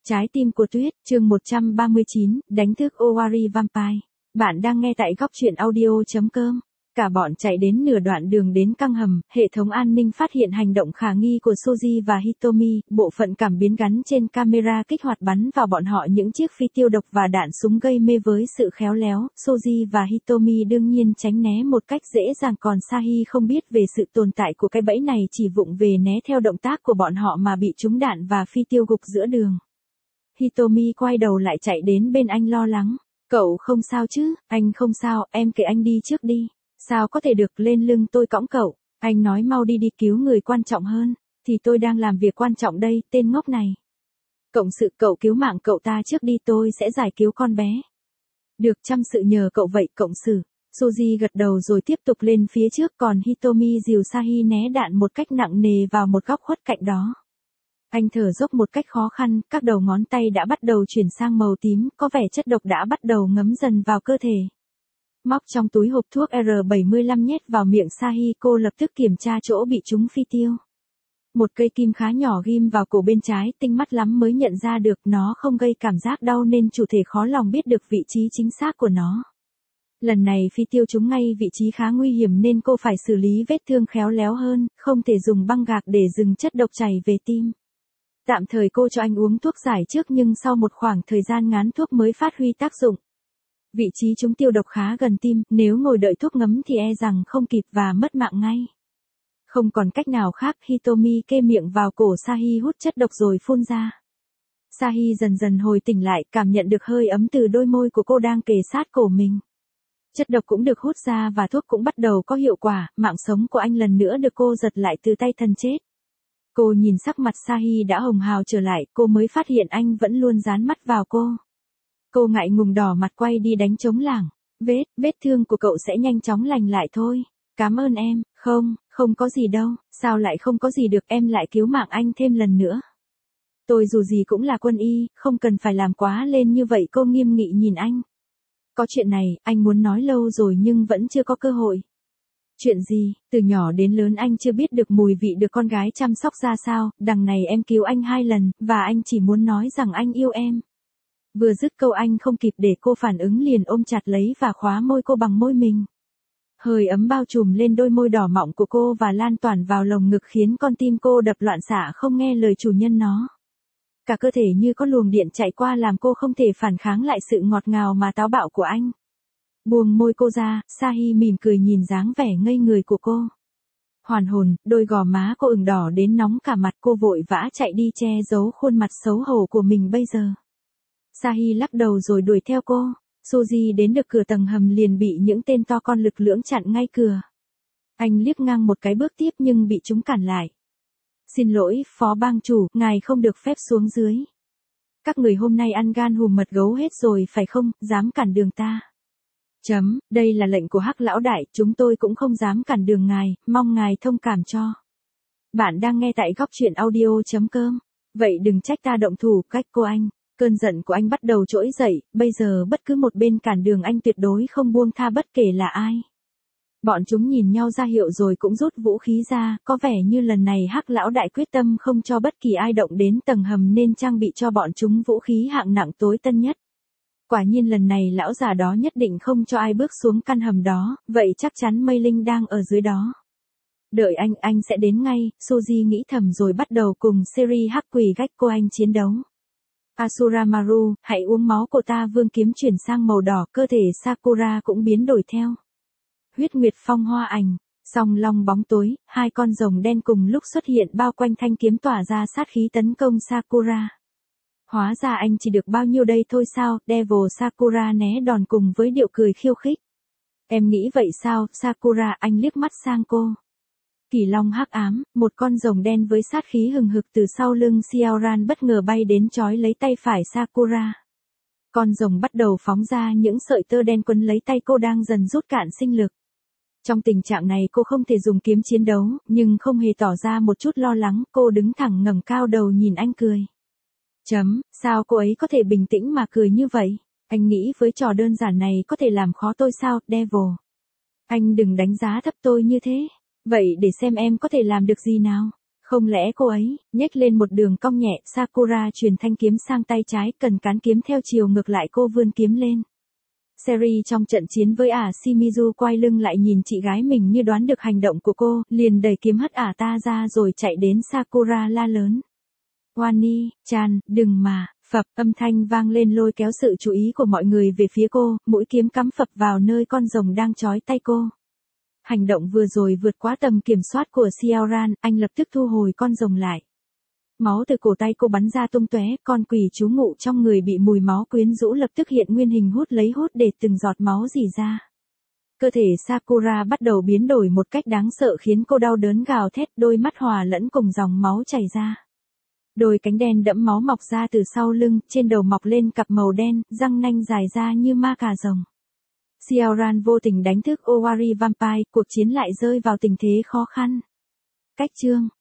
Trái tim của tuyết, chương 139, đánh thức Owari Vampire. Bạn đang nghe tại góc truyện audio.com. Cả bọn chạy đến nửa đoạn đường đến căng hầm, hệ thống an ninh phát hiện hành động khả nghi của Soji và Hitomi, bộ phận cảm biến gắn trên camera kích hoạt bắn vào bọn họ những chiếc phi tiêu độc và đạn súng gây mê với sự khéo léo. Soji và Hitomi đương nhiên tránh né một cách dễ dàng, còn Sahi không biết về sự tồn tại của cái bẫy này, chỉ vụng về né theo động tác của bọn họ mà bị trúng đạn và phi tiêu gục giữa đường. Hitomi quay đầu lại chạy đến bên anh lo lắng. Cậu không sao chứ? Anh không sao, em kệ anh đi trước đi. Sao có thể được, lên lưng tôi cõng cậu. Anh nói mau đi đi, cứu người quan trọng hơn. Thì tôi đang làm việc quan trọng đây, tên ngốc này. Cộng sự, cậu cứu mạng cậu ta trước đi, tôi sẽ giải cứu con bé. Được, chăm sự nhờ cậu vậy, cộng sự. Soji gật đầu rồi tiếp tục lên phía trước, còn Hitomi dìu Sahi né đạn một cách nặng nề vào một góc khuất cạnh đó. Anh thở dốc một cách khó khăn, các đầu ngón tay đã bắt đầu chuyển sang màu tím, có vẻ chất độc đã bắt đầu ngấm dần vào cơ thể. Móc trong túi hộp thuốc R75 nhét vào miệng Sahi, cô lập tức kiểm tra chỗ bị trúng phi tiêu. Một cây kim khá nhỏ ghim vào cổ bên trái, tinh mắt lắm mới nhận ra được, nó không gây cảm giác đau nên chủ thể khó lòng biết được vị trí chính xác của nó. Lần này phi tiêu trúng ngay vị trí khá nguy hiểm nên cô phải xử lý vết thương khéo léo hơn, không thể dùng băng gạc để dừng chất độc chảy về tim. Tạm thời cô cho anh uống thuốc giải trước, nhưng sau một khoảng thời gian ngắn thuốc mới phát huy tác dụng. Vị trí trúng tiêu độc khá gần tim, nếu ngồi đợi thuốc ngấm thì e rằng không kịp và mất mạng ngay. Không còn cách nào khác, Hitomi kê miệng vào cổ Sahi hút chất độc rồi phun ra. Sahi dần dần hồi tỉnh lại, cảm nhận được hơi ấm từ đôi môi của cô đang kề sát cổ mình. Chất độc cũng được hút ra và thuốc cũng bắt đầu có hiệu quả, mạng sống của anh lần nữa được cô giật lại từ tay thần chết. Cô nhìn sắc mặt Sahi đã hồng hào trở lại, cô mới phát hiện anh vẫn luôn dán mắt vào cô. Cô ngại ngùng đỏ mặt quay đi đánh trống lảng. Vết thương của cậu sẽ nhanh chóng lành lại thôi. Cảm ơn em. Không có gì đâu. Sao lại không có gì được, em lại cứu mạng anh thêm lần nữa. Tôi dù gì cũng là quân y, không cần phải làm quá lên như vậy, cô nghiêm nghị nhìn anh. Có chuyện này, anh muốn nói lâu rồi nhưng vẫn chưa có cơ hội. Chuyện gì? Từ nhỏ đến lớn anh chưa biết được mùi vị được con gái chăm sóc ra sao, đằng này em cứu anh 2 lần, và anh chỉ muốn nói rằng anh yêu em. Vừa dứt câu anh không kịp để cô phản ứng liền ôm chặt lấy và khóa môi cô bằng môi mình. Hơi ấm bao trùm lên đôi môi đỏ mọng của cô và lan tỏa vào lồng ngực khiến con tim cô đập loạn xạ không nghe lời chủ nhân nó. Cả cơ thể như có luồng điện chạy qua làm cô không thể phản kháng lại sự ngọt ngào mà táo bạo của anh. Buông môi cô ra, Sahi mỉm cười nhìn dáng vẻ ngây người của cô. Hoàn hồn, đôi gò má cô ửng đỏ đến nóng cả mặt, cô vội vã chạy đi che giấu khuôn mặt xấu hổ của mình bây giờ. Sahi lắc đầu rồi đuổi theo cô. Soji đến được cửa tầng hầm liền bị những tên to con lực lưỡng chặn ngay cửa. Anh liếc ngang một cái bước tiếp nhưng bị chúng cản lại. Xin lỗi, phó bang chủ, ngài không được phép xuống dưới. Các người hôm nay ăn gan hùm mật gấu hết rồi phải không, dám cản đường ta. Đây là lệnh của Hắc lão đại, chúng tôi cũng không dám cản đường ngài, mong ngài thông cảm cho. Bạn đang nghe tại góc truyện audio.com. Vậy đừng trách ta động thủ, cách cô anh. Cơn giận của anh bắt đầu trỗi dậy, bây giờ bất cứ một bên cản đường anh tuyệt đối không buông tha bất kể là ai. Bọn chúng nhìn nhau ra hiệu rồi cũng rút vũ khí ra, có vẻ như lần này Hắc lão đại quyết tâm không cho bất kỳ ai động đến tầng hầm nên trang bị cho bọn chúng vũ khí hạng nặng tối tân nhất. Quả nhiên lần này lão già đó nhất định không cho ai bước xuống căn hầm đó, vậy chắc chắn Mây Linh đang ở dưới đó. Đợi anh sẽ đến ngay, Soji nghĩ thầm rồi bắt đầu cùng series Hắc quỷ gách cô anh chiến đấu. Asuramaru, hãy uống máu của ta, vương kiếm chuyển sang màu đỏ, cơ thể Sakura cũng biến đổi theo. Huyết nguyệt phong hoa ảnh, song long bóng tối, 2 con rồng đen cùng lúc xuất hiện bao quanh thanh kiếm tỏa ra sát khí tấn công Sakura. Hóa ra anh chỉ được bao nhiêu đây thôi sao, Devil Sakura né đòn cùng với điệu cười khiêu khích. Em nghĩ vậy sao, Sakura, anh liếc mắt sang cô. Kỳ long hắc ám, một con rồng đen với sát khí hừng hực từ sau lưng Xiaoran bất ngờ bay đến trói lấy tay phải Sakura. Con rồng bắt đầu phóng ra những sợi tơ đen quấn lấy tay cô đang dần rút cạn sinh lực. Trong tình trạng này cô không thể dùng kiếm chiến đấu, nhưng không hề tỏ ra một chút lo lắng, cô đứng thẳng ngẩng cao đầu nhìn anh cười. Sao cô ấy có thể bình tĩnh mà cười như vậy? Anh nghĩ với trò đơn giản này có thể làm khó tôi sao, Devil? Anh đừng đánh giá thấp tôi như thế. Vậy để xem em có thể làm được gì nào. Không lẽ cô ấy, nhếch lên một đường cong nhẹ, Sakura truyền thanh kiếm sang tay trái, cần cán kiếm theo chiều ngược lại cô vươn kiếm lên. Seri trong trận chiến với Shimizu quay lưng lại nhìn chị gái mình như đoán được hành động của cô, liền đẩy kiếm hất ta ra rồi chạy đến Sakura la lớn. Wani-chan, đừng mà, phập, âm thanh vang lên lôi kéo sự chú ý của mọi người về phía cô, mũi kiếm cắm phập vào nơi con rồng đang trói tay cô. Hành động vừa rồi vượt quá tầm kiểm soát của Xiaoran, anh lập tức thu hồi con rồng lại. Máu từ cổ tay cô bắn ra tung tóe, con quỷ trú ngụ trong người bị mùi máu quyến rũ lập tức hiện nguyên hình hút để từng giọt máu rỉ ra. Cơ thể Sakura bắt đầu biến đổi một cách đáng sợ khiến cô đau đớn gào thét, đôi mắt hòa lẫn cùng dòng máu chảy ra. Đôi cánh đen đẫm máu mọc ra từ sau lưng, trên đầu mọc lên cặp màu đen, răng nanh dài ra như ma cà rồng. Xiaoran vô tình đánh thức Owari Vampire, cuộc chiến lại rơi vào tình thế khó khăn. Cách chương